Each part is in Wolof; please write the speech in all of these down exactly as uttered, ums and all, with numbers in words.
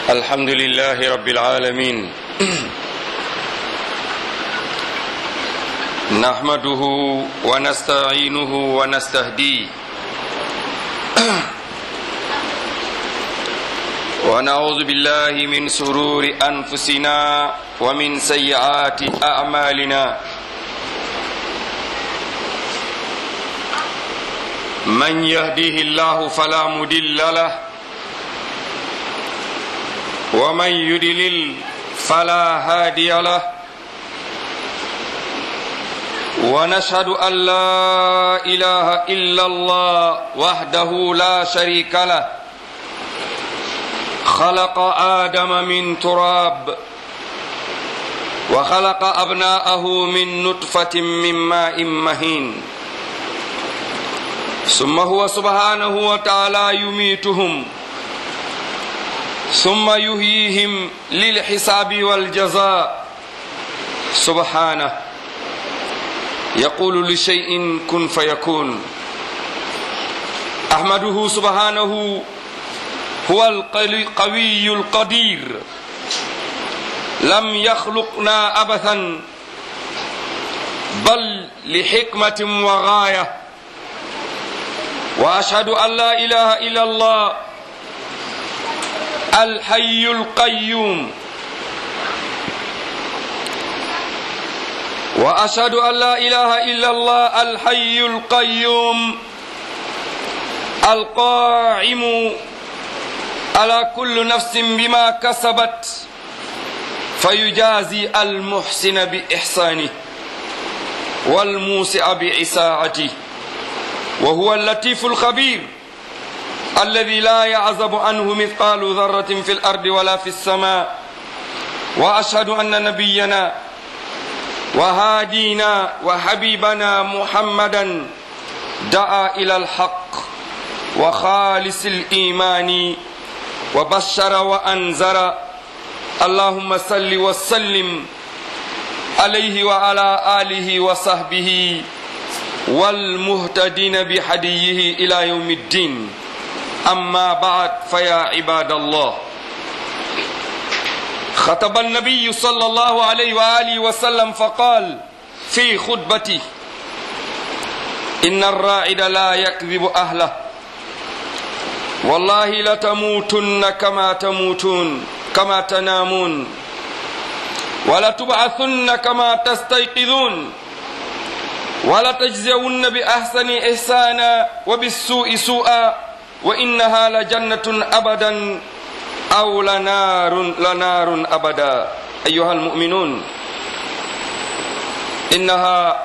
الحمد لله رب العالمين نحمده ونستعينه ونستهديه ونعوذ بالله من شرور أنفسنا ومن سيئات أعمالنا من يهديه الله فلا مضل له ومن يضلل فلا هادي له ونشهد أن لا إله إلا الله وحده لا شريك له خلق آدم من تراب وخلق أبناءه من نطفة من ماء مهين ثم هو سبحانه وتعالى يميتهم ثم يحييهم للحساب والجزاء سبحانه يقول لشيء كن فيكون أحمده سبحانه هو القوي القدير لم يخلقنا أبثا بل لحكمة وغاية وأشهد أن لا إله إلا الله الحي القيوم وأشهد أن لا إله إلا الله الحي القيوم القائم على كل نفس بما كسبت فيجازي المحسن بإحسانه والموسع بإساءته وهو اللطيف الخبير الذي لا يعزب عنه مثقال ذرة في الأرض ولا في السماء وأشهد أن نبينا وهادينا وحبيبنا محمدا دعا إلى الحق وخالص الإيمان وبشر وأنذر اللهم صل وسلم عليه وعلى آله وصحبه والمهتدين بهديه إلى يوم الدين أما بعد فيا عباد الله خطب النبي صلى الله عليه وآله وسلم فقال في خطبته إن الراعد لا يكذب أهله والله لتموتن كما تموتون كما تنامون ولتبعثن كما تستيقظون ولتجزون بأحسن إحسانا وبالسوء سوءا وإنها لجنة أبدا أو لنار لنار أبدا أيها المؤمنون إنها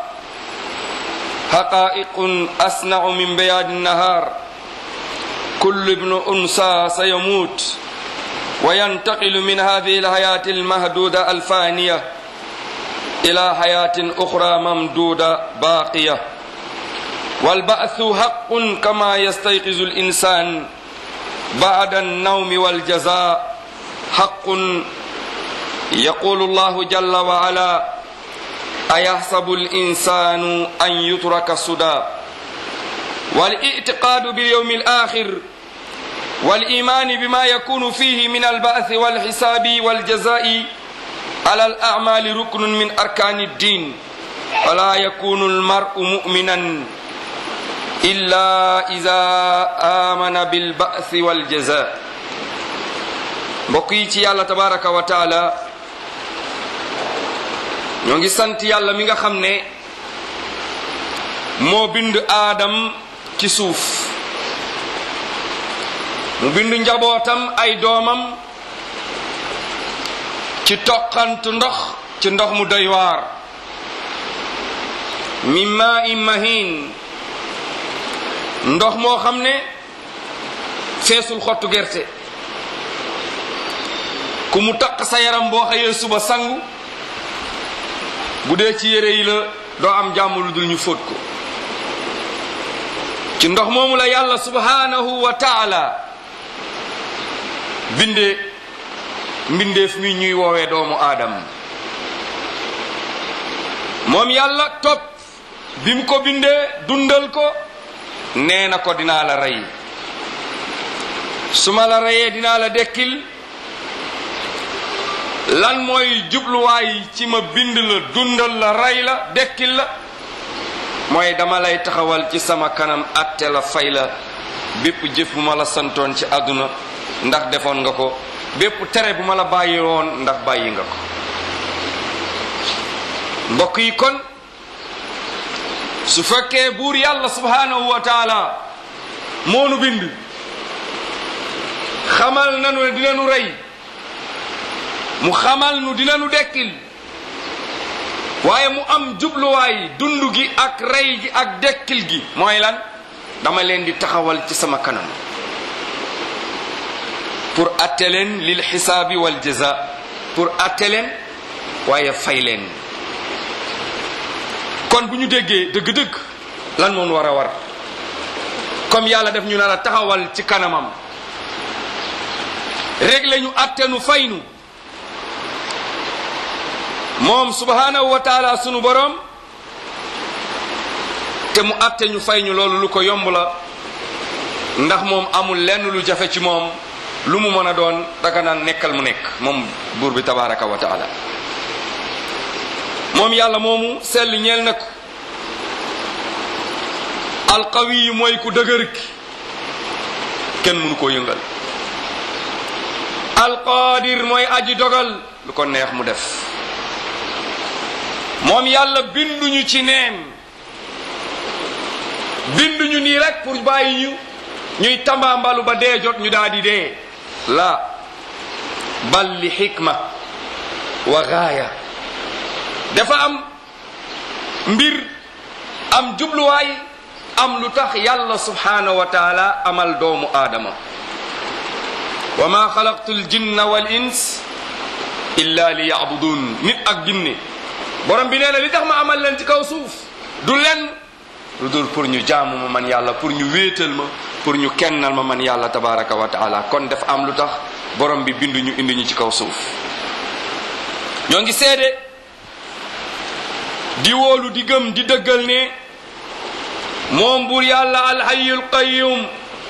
حقائق أصنع من بياض النهار كل ابن أنثى سيموت وينتقل من هذه الحياة المهدودة الفانية إلى حياة أخرى ممدودة باقية والبعث حق كما يستيقظ الإنسان بعد النوم والجزاء حق يقول الله جل وعلا أيحسب الإنسان أن يترك سدى والاعتقاد باليوم الآخر والإيمان بما يكون فيه من البعث والحساب والجزاء على الأعمال ركن من أركان الدين ولا يكون المرء مؤمنا إلا إذا آمن بالبعث والجزاء mbokk ci yàlla tabaraka wa taala ñoo ngi sant yàlla mi nga xam ne moo bind aadam ci suuf mu bind njabootam ay doomam ci toqantu ndox ci ndox mu doy waar min maa'in mahin ndox moo xam ne feesul xottu gerte ku mu taq sa yaram boo xëyee suba sangu bu dee ci yére yi la doo am jàmm lu dul ñu fóot ko ci ndox moomu la yàlla subhanahu wa taala bindee mbindeef mi ñuy woowee doomu aadam moom yàlla topp bi mu ko bindee dundal ko nee na ko dinaa la rey su ma la reyee dinaa la dekkil lan mooy jubluwaay ci ma bind la dundal la rey la dekkil la mooy dama lay taxawal ci sama kanam atte la fay la bépp jëf bu ma la santoon ci àdduna ndax defoon nga ko bépp tere bu ma la bàyyi woon ndax bàyyi nga ko mbokk yi kon su fekkee buur yàlla subhanahu wa taala moo nu bind xamal nanu ne dina nu rey mu xamal nu dina nu dekkil waaye mu am jubluwaay dund gi ak rey gi ak dekkil gi mooy lan dama leen di taxawal ci sama kanam pour atte leen lil xisaabi wal jaza pour atte leen waaye fay leen kon bu ñu déggee dëgg-dëgg lan moom war a war comme yàlla def ñu nar a taxawal ci kanamam réglé ñu atte nu fay nu moom subhanahu wa taala sunu borom te mu atte ñu fay ñu loolu lu ko yomb la ndax moom amul lenn lu jafe ci moom lu mu mën a doon daga naan nekkal mu nekk moom buur bi tabaraka wa taala moom yàlla moomu sell ñeel na ko alqawi mooy ku dëgër ki kenn mënu koo yëngal alqaadir mooy aji dogal lu ko neex mu def moom yàlla binduñu ci neen binduñu nii rek pour bàyyi ñu ñuy tambaambalu ba dee jot ñu daal di dee la bal li xikma wa gaaya dafa am mbir am jubluwaay am lu tax yàlla subhanahu wa taala amal doomu aadama wa ma xalaqtu l jinna wal ins illa li yabudun nit ak jinne borom bi nee na li tax ma amal leen ci kaw suuf du len lu dul pour ñu jaamu ma man yàlla pour ñu wéetal ma pour ñu kennal ma man yàlla tabaraka wa taala kon dafa am lu tax borom bi bindu ñu indi ñu ci kaw suuf ñoo ngi seede di wóolu di gëm di dëggal ne moom buur yàlla alhayyul qayyum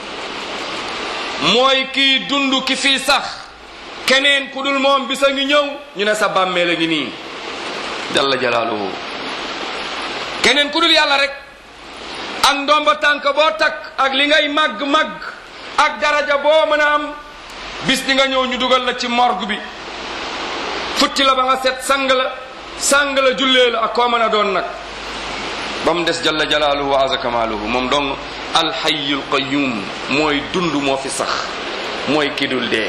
mooy kii dund ki fii sax keneen ku dul moom bisa ngi ñëw ñu ne sa bàmmeel a ngi nii jalla jalaaluhu keneen ku dul yàlla rek ak ndomba tànk boo takk ak li ngay màgg-màgg ak daraja boo mën a am bis di nga ñëw ñu dugal la ci morgue bi futti la ba nga set sang la sang la jullee la ak koo mën a doon nag ba mu des jalla jalaaluhu wa aza kamaaluhu moom dong alhayyul qayyum mooy dund moo fi sax mooy ki dul dee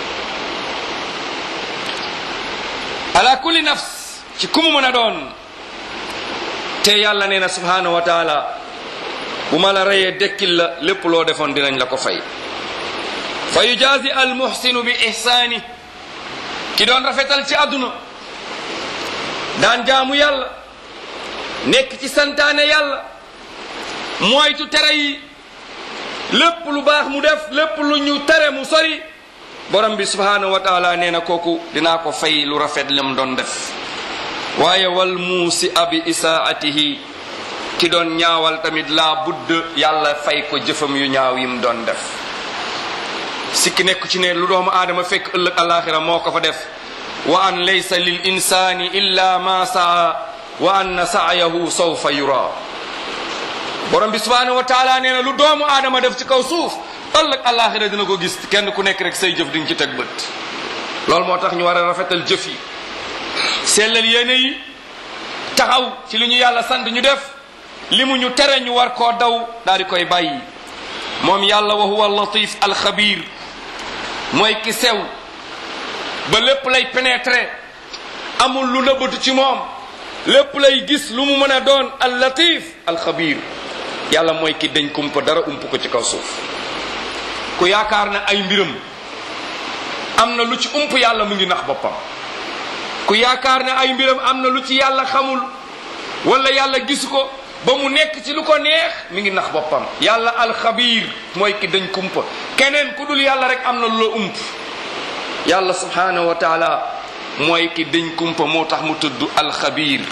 ala kulli nafs ci ku mu mën a doon te yàlla nee na subhanahu wa taala bu ma la reyee dekkil la lépp loo defoon dinañ la ko fay fa yujazi al muhsinu bi ihsaani ki doon rafetal ci àdduna daan jaamu yàlla nekk ci santaane yàlla moytu tere yi lépp lu baax mu def lépp lu ñu tere mu sori borom bi subhanahu wa taala nee na kooku dinaa ko fay lu rafet lam doon def waaye wal muusi abi isaatihi ki doon ñaawal tamit laa budd yàlla fay ko jëfam yu ñaaw yim doon def sikki nekk ci ne lu doomu aadama fekk ëllëg alaxira moo ko fa def wa an laysa lil insani illa ma saa wa anna sa'yahu sawfa yura borom bi subhanahu wa taala nee na lu doomu aadama def ci kaw suuf ëllëg alaxira dina ko gis kenn ku nekk rek say jëf di nga ci teg bët loolu moo tax ñu war a rafetal jëf yi sellal yéene yi taxaw ci li ñu yàlla sant ñu def li mu ñu tere ñu war koo daw daal di koy bàyyi moom yàlla wa huwa latif alxabir mooy ki sew ba lépp lay pénétrer amul lu nëbbatu ci moom lépp lay gis lu mu mën a doon al latif alxabir yàlla mooy ki dañ kumpa dara ump ko ci kaw suuf ku yaakaar na ay mbiram am na lu ci ump yàlla mu ngi nax boppam ku yaakaar ne ay mbiram am na lu ci yàlla xamul wala yàlla gisu ko ba mu nekk ci lu ko neex mi ngi nax boppam yàlla alxabir mooy ki dañ kumpa keneen ku dul yàlla rek am na lu la ump yàlla subhanahu wa taala mooy ki dañ kumpa moo tax mu tudd alxabir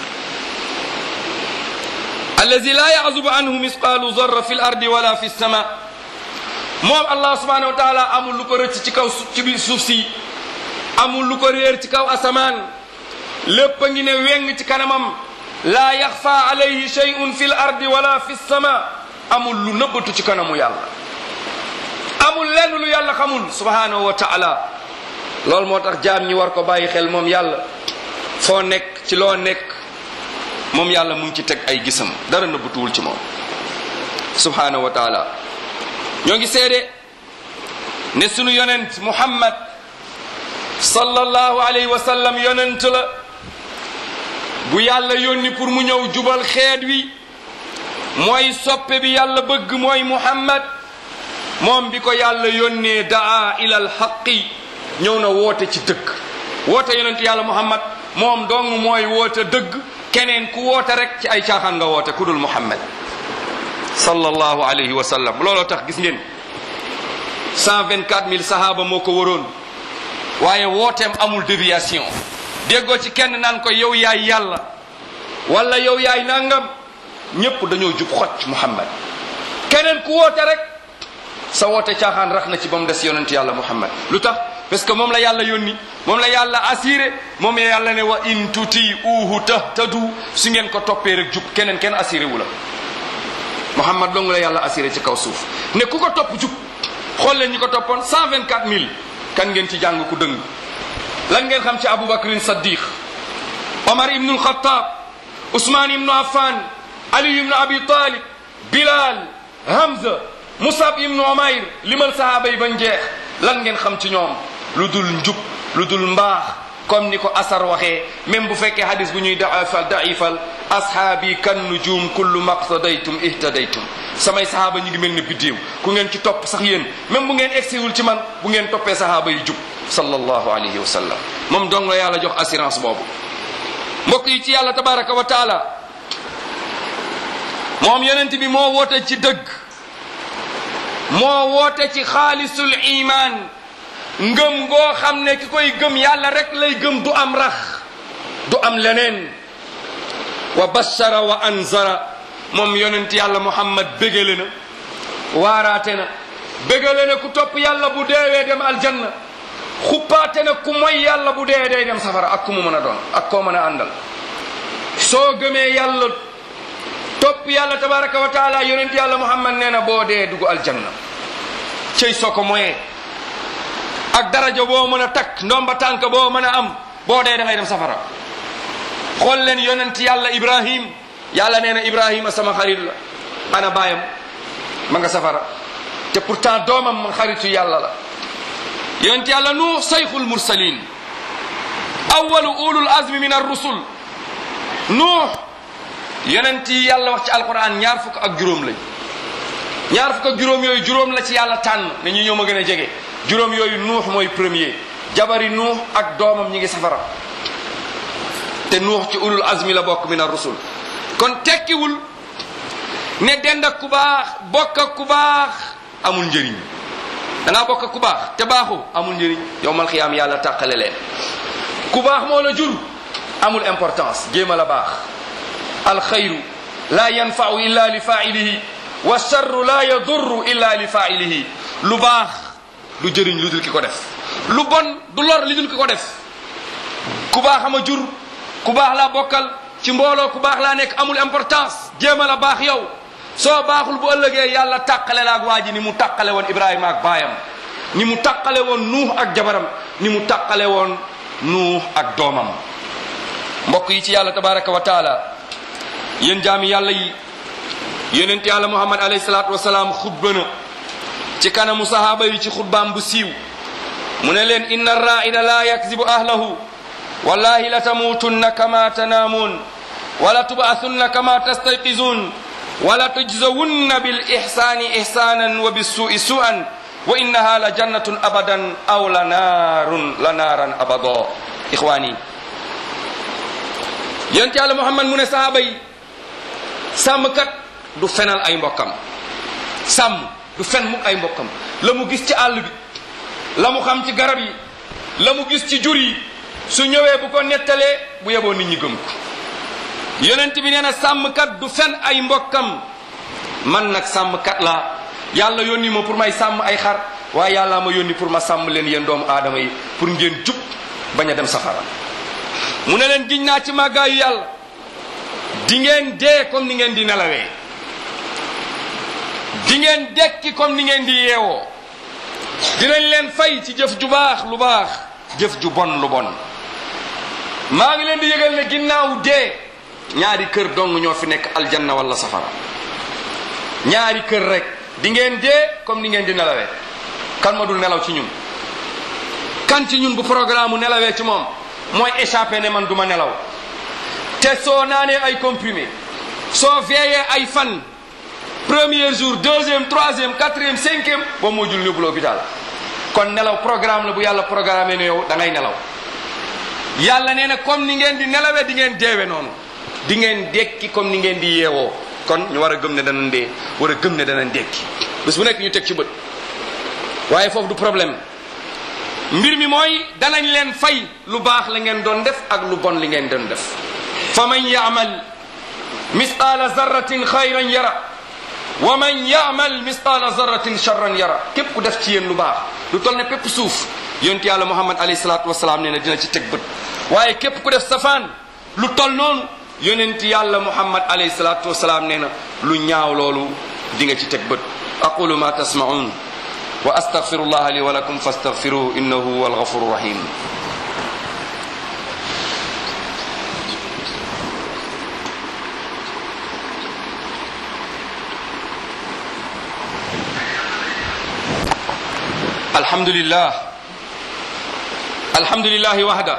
allazi la ya'zubu anhu misqalu zarra fi l ardi wala fi sama moom allah subhanahu wa taala amul lu ko rëcc ci kaw ci biir suuf si amul lu ko réer ci kaw asamaan lépp a ngi ne weng ci kanamam laa yaxfa alayhi shay'un fi l ardi wala fi sama amul lu nëbbatu ci kanamu yàlla amul lenn lu yàlla xamul subhanahu wa taala loolu moo tax jaam ñi war ko bàyyi xel moom yàlla foo nekk ci loo nekk moom yàlla mu ngi ci teg ay gisam dara nëbbatuwul ci moom subhanahu wa taala ñoo ngi seede ne sunu yonent muhammad sallallahu alayhi wa sallam yonent la bu yàlla yónni pour mu ñëw jubal xeet wi mooy soppe bi yàlla bëgg mooy muhammad moom bi ko yàlla yónnee daa ilal xaqi ñëw na woote ci dëgg woote yonent yàlla muhammad moom dong mooy woote dëgg keneen ku woote rek ci ay caaxaan nga woote ku dul muhammad sallallahu alayhi wa sallam looloo tax gis ngeen cent vingt-quatre mille sahaaba moo ko waroon waaye wooteem amul déviation déggoo ci kenn naan ko yow yaay yàlla wala yow yaay nangam ñépp dañoo jub xocc muhammad keneen ku woote rek sa woote caaxaan rax na ci ba mu des yonent yàlla muhammad lu tax parce que moom la yàlla yónni moom la yàlla assuré moom la yàlla ne wa in tuti uhu tahtadu su ngeen ko toppee rek jub keneen kenn assuré wu la muhammad dongu la yàlla assuré ci kaw suuf ne ku ko topp jub xool leen ñi ko toppoon cent vingt-quatre mille kan ngeen ci jàng ku dëng lan ngeen xam ci aboubacrin saddiq omar ibnu alxataab ousmane ibnu affan ali ibnu abi talib bilal hamza musab ibnu umayr limal sahaaba yi bañ jeex lan ngeen xam ci ñoom lu dul njub lu dul mbaax comme ni ko asar waxee même bu fekkee hadis bu ñuy daifal daifal ashaabi kan nujum kullu maqtadaytum ihtadaytum samay sahaaba ñu ngi mel ni biddéew ku ngeen ci topp sax yéen même bu ngeen egsiwul ci man bu ngeen toppee sahaaba yi jub sallallahu alayhi wa sallam moom dong la yàlla jox assurance boobu mbokk yi ci yàlla tabaraka wa taala moom yonent bi moo woote ci dëgg moo woote ci xaalisul iman ngëm goo xam ne ki koy gëm yàlla rek lay gëm du am rax du am leneen wa bashara wa anzara moom yonent yàlla muhammad bégale na waaraate na bégale na ku topp yàlla bu deewee dem aljanna xuppaate na ku moy yàlla bu dee day dem safara ak ku mu mën a doon ak koo mën a àndal soo gëmee yàlla topp yàlla tabaraka wa taala yonent yàlla muhammad nee na boo dee dugg aljanna cey soo ko moyee ak daraja boo mën a takk ndomba tànk boo mën a am boo dee da ngay dem safara xool leen yonent yàlla ibrahim yàlla nee na ibrahima sama xarit la ana baayam ma nga safara te pourtant doomam ma xaritu yàlla la yonent yàlla nuux sayxul mursalin awalu ulul azmi min ar-rusul nuux yonent yi yàlla wax ci alquran ñaar fukk ak juróom lañ ñaar fukk ak juróom yooyu juróom la ci yàlla tànn ne ñu ñoo ma gën a jege juróom yooyu nuux mooy premier jabari nuux ak doomam ñi ngi safara te nuux ci ulul azmi la bokk min ar-rusul kon tekkiwul ne dend ak ku baax bokk ak ku baax amul njëriñ da ngaa bokk ak ku baax te baaxu amul njëriñ yowmal xiyaam yàlla tàqale leen ku baax moo la jur amul importance jéem a la baax alxayru la yanfau illa li failihi wa charru la yadurru illa li failihi lu baax du jëriñ lu dul ki ko def lu bon du lor li dul ki ko def ku baax ama jur ku baax laa bokkal ci mbooloo ku baax laa nekk amul importance jéem a la baax yow soo baaxul bu ëllëgee yàlla tàqale la ak waa ji ni mu tàqale woon ibrahima ak baayam ni mu tàqale woon nuux ak jabaram ni mu tàqale woon nuux ak doomam mbokk yi ci yàlla tabaraka wa taala yéen jaami yàlla yi yonent yàlla muhammad alayhi salaatu wasalaam xutba na ci kanamu sahaaba yi ci xutbaam bu siiw mu ne leen inna raa'ida la yakzibu ahlahu wallahi la tamuutunna kama tanaamuun wala tub'athunna kama tastayqizun wala tujzawunna bil ihsani ihsanan wa bis su'i su'an wa innaha la jannatun abadan aw la naarun la naaran abada ixwaani yonent yàlla muhammad mu ne sahaaba yi sàmmkat du fenal ay mbokkam sàmm du fen mukk ay mbokkam la mu gis ci àll bi la mu xam ci garab yi la mu gis ci jur yi su ñëwee bu ko nettalee bu yeboo nit ñi gëm ko yonent bi nee na sàmmkat du fen ay mbokkam man nag sàmmkat laa yàlla yónni ma pour may sàmm ay xar waaye yàlla ma yónni pour ma sàmm leen yéen doomu aadama yi pour ngeen jub bañ a dem safara mu ne leen giñ naa ci màggaayu yàlla di ngeen dee comme ni ngeen di nelawee di ngeen dekki comme ni ngeen di yeewoo dinañ leen fay ci jëf ju baax lu baax jëf ju bon lu bon maa ngi leen di yëgal ne ginnaaw dee ñaari kër dong ñoo fi nekk aljanna wala safara ñaari kër rek di ngeen dee comme ni ngeen di nelawee kan ma dul nelaw ci ñun kan ci ñun bu programme nelawee ci moom mooy échappé ne man duma nelaw te soo naanee ay comprimé soo veillé ay fan premier jour deuxième troisième quatrième cinquième boo moo jul yóbbu l'hôpital kon nelaw programme la bu yàlla programmé ne yow da ngay nelaw yàlla nee na comme ni ngeen di nelawee di ngeen deewe noonu di ngeen dekki comme ni ngeen di yeewoo kon ñu war a gëm ne danañ dee war a gëm ne danañ dekki bés bu nekk ñu teg ci bët waaye foofu du problème mbir mi mooy danañ leen fay lu baax la ngeen doon def ak lu bon li ngeen doon def fa man yaamal misqaala zarratin xayran yara wa man yaamal misqaala zarratin charran yara képp ku def ci yéen lu baax lu toll ne pépp suuf yonent yàlla muhammad alayhi salaatu wasalaam nee na dina ci teg bët waaye képp ku def safaan lu toll noonu yonent yàlla muhammad alayhi salaatu wasalaam nee na lu ñaaw loolu di nga ci teg bët aqulu ma tasmaun wa astaghfirullah li wa lakum fastaghfiruhu innahu huwal ghafurur rahim alhamdulillah alhamdulillah wahda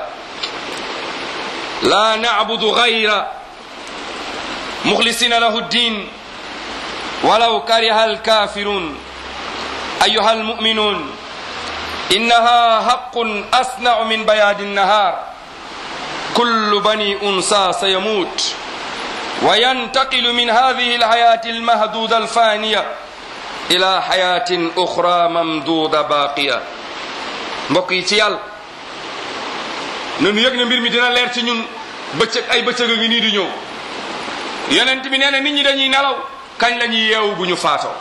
la na'budu ghayra mukhlisina lahu ad-din walau kariha al-kafirun أيها المؤمنون إنها حق أصنع من بياد النهار كل بني أنثى سيموت وينتقل من هذه الحياة المهدودة الفانية إلى حياة أخرى ممدودة باقية mbokk yi ci yàlla nanu yëg na mbir mi dina leer ci ñun bëccëg ay bëccëg a ngi nii di ñëw yonent bi nee na nit ñi dañuy nelaw kañ la ñuy yeewu bu ñu faatoo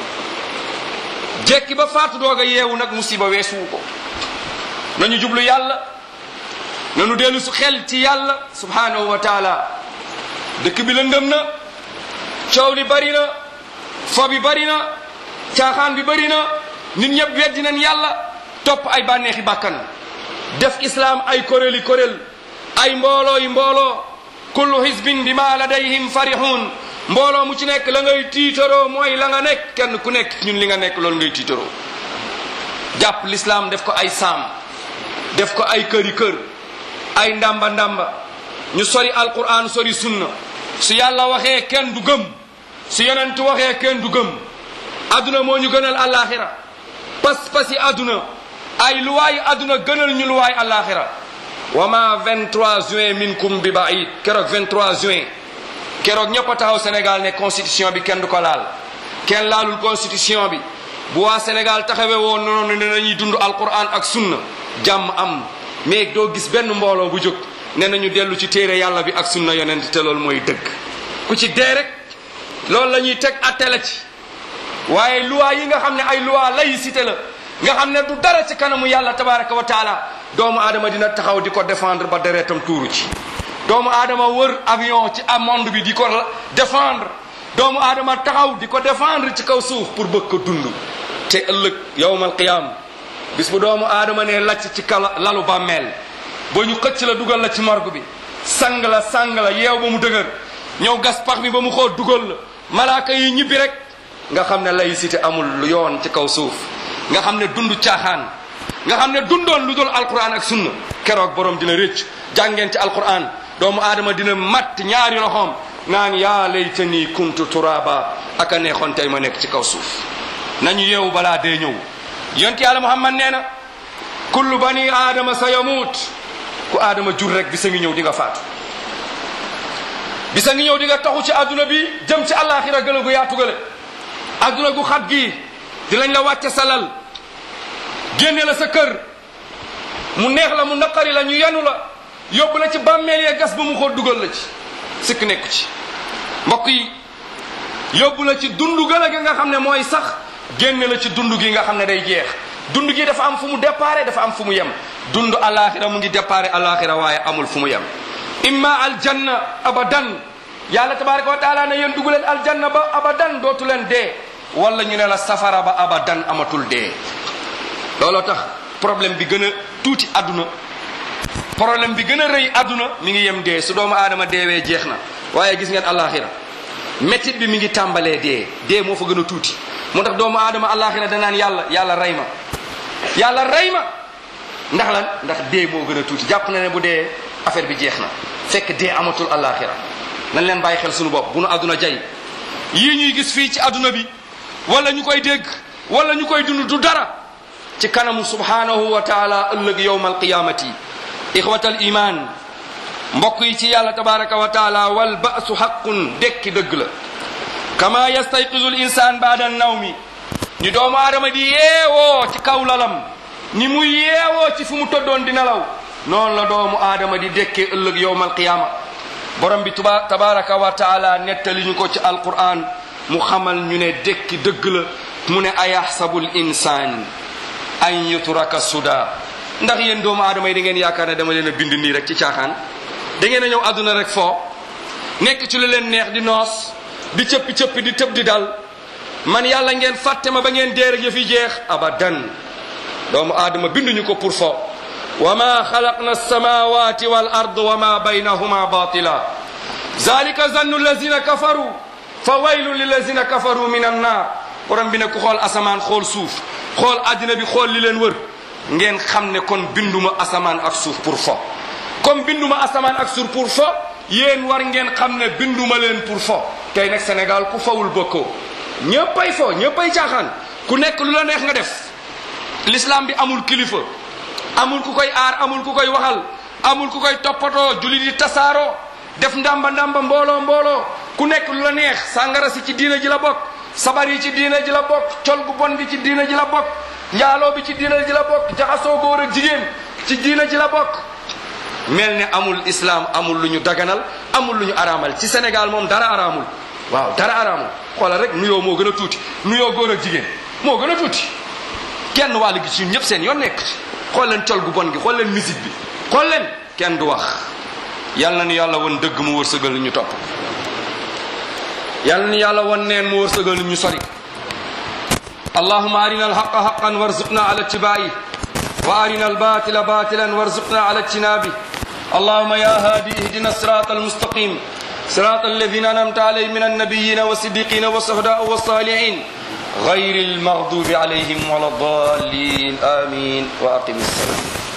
jekki ba faatu doog a yeewu nag musiba weesuwu ko nañu jublu yàlla nañu dellu su xel ci yàlla subhanahu wa taala dëkk bi lëndëm na coow li bari na fo bi bari na caaxaan bi bari na nit ñëpp weddi nañ yàlla topp ay bànneexi bàkkan def islam ay koréli korél ay mbooloo yi mbooloo kullu hizbin bima ladayhim farihun mbooloo mu ci nekk la ngay tiitaroo mooy la nga nekk kenn ku nekk ñun li nga nekk loolu ngay tiitaroo jàpp l'islam def ko ay saam def ko ay këri kër ay ndamba ndamba ñu sori alquran sori sunna su yàlla waxee kenn du gëm su yonent waxee kenn du gëm adduna moo ñu gënal alaxira pas-pasi adduna ay luwaay adduna gënal ñu luwaay alaxira wa ma vingt-trois juin minkum bi baid keroog vingt-trois juin keroog ñëpp a taxaw Sénégal ne constitution bi kenn du ko laal kenn laalul constitution bi bu waa Sénégal taxawee woon noonu ne nañuy dund alquran ak sunna jàmm am mais doo gis benn mbooloo bu jóg ne nañu dellu ci téere yàlla bi ak sunna yonent te loolu mooy dëgg ku ci dee rek loolu la ñuy teg atte la ci waaye loi yi nga xam ne ay loi laïcité la nga xam ne du dara ci kanamu yàlla tabaraka wa taala doomu aadama dina taxaw di ko défendre ba deretam tuuru ci doomu aadama wër avion ci monde bi di ko défendre doomu aadama taxaw di ko défendre ci kaw suuf pour bëgg ko dund te ëllëg yawmal qiyaam bis bu doomu aadama ne lacc ci kala lalu bàmmeel ba ñu xëcc la dugal la ci morgue bi sang la sang la yeew ba mu dëgër ñëw gas pax bi ba mu xoo dugal la malaaka yi ñibbi rek nga xam ne laïcité amul yoon ci kaw suuf nga xam ne dund caaxaan nga xam ne dundoon lu dul alquran ak sunna keroog borom dina rëcc jàngeen ci alquran doomu aadama dina matt ñaari loxoom naan yaa laytani kuntu turaba ak a neexoon tey ma nekk ci kaw suuf nañu yeewu balaa dee ñëw yonent yàlla muhammad nee na kullu bani aadama sa yamuut ku aadama jur rek bisa ngi ñëw di nga faatu bisa ngi ñëw di nga taxu ci adduna bi jëm ci àllaaxira gëla gu yaatugale adduna gu xat gii dinañ la wàcce sa lal génne la sa kër mu neex la mu naqari la ñu yenu la yóbbu la ci bàmmeel yee gas ba mu xoo dugal la ci sikk nekku ci mbokk yi yóbbu la ci dundu gëla gi nga xam ne mooy sax génne la ci dund gi nga xam ne day jeex dund gi dafa am fu mu déparé dafa am fu mu yem dund alaxira mu ngi déparé alaxira waaye amul fu mu yem imma aljanna abadan yàlla tabaraka wa taala ne yéen dugg leen aljanna ba abadan dootu leen dee wala ñu ne la safara ba abadan amatul dee looloo tax problème bi gën a tuuti àdduna problème bi gën a rëy àdduna mi ngi yem dee su doomu aadama deewee jeex na waaye gis ngeen alaxira métit bi mi ngi tàmbalee dee dee moo fa gën a tuuti moo tax doomu aadama alaxira danaan yàlla yàlla rey ma yàlla rey ma ndax lan ndax dee moo gën a tuuti jàpp na ne bu dee affaire bi jeex na fekk dee amatul alaxira nañ leen bàyyi xel suñu bopp bu nu àdduna jay yii ñuy gis fii ci àdduna bi wala ñu koy dégg wala ñu koy dund du dara ci kanamu subhanahu wa taala ëllëg yawmal qiyamati ixwatal iman mbokk yi ci yàlla tabaraka wa taala wal ba'su haqqun dekki dëgg la kama yastayqizu l insan ba'da nawmi ni doomu aadama di yeewoo ci kaw lalam ni mu yeewoo ci fu mu toddoon di nelaw noonu la doomu aadama di dekkee ëllëg yawmal qiyama borom bi tuba tabaraka wa taala nettali ñu ko ci alquran mu xamal ñu ne dekki dëgg la mu ne ayaxsabul insaan an yutraka suda ndax yéen doomu aadama yi da ngeen yaakaar ne dama leen a bind nii rek ci caaxaan da ngeen a ñëw àdduna rek foo nekk ci lu leen neex di noos di cëppi cëppi di tëb di dal man yàlla ngeen fàtte ma ba ngeen dee rek yëfi jeex abadan doomu aadama binduñu ko pour fo wa ma xalaqna alsamawati wal ard wa ma baynahuma batila zalika zannu allazina kafaru fa waylu lillazina kafaru min annar borom bi ne ku xool asamaan xool suuf xool àddina bi xool li leen wër ngeen xam ne kon binduma asamaan ak suuf pour fo comme binduma asamaan ak suuf pour fo yéen war ngeen xam ne binduma leen pour fo tey nag Sénégal ku fawul bokkoo ñëppay fo ñëppay caaxaan ku nekk lu la neex nga def l'islam bi amul kilifa amul ku koy aar amul ku koy waxal amul ku koy toppatoo julli di tasaaroo def ndamba ndamba mbooloo mbooloo ku nekk lu la neex sàngara si ci diina ji la bokk sabar yi ci diina ji la bokk col gu bon bi ci diina ji la bokk njaaloo bi ci diina ji la bokk jaxasoo góor ak jigéen ci diina ji la bokk mel ne amul islam amul lu ñu daganal amul lu ñu araamal ci Sénégal moom dara araamul waaw dara araamul xoolal rek nuyoo moo gën a tuuti nuyoo góor ak jigéen moo gën a tuuti kenn wàll gi ci ñëpp seen yoon nekk xool leen col gu bon gi xool leen musique bi xool leen kenn du wax yàlla na ni yàlla won dëgg mu wërsëgal ñu topp yàlla ni yàlla won neen mu wërsëgal ñu sori allahumma arina alhaqa haqqan warzuqna ala ittiba'i wa arina albatila batilan warzuqna ala ijtinabi allahumma ya hadi ihdina sirata almustaqim صراط الذين أنعمت عليهم من النبيين والصديقين والشهداء والصالحين غير المغضوب عليهم ولا الضالين آمين وأقم الصلاة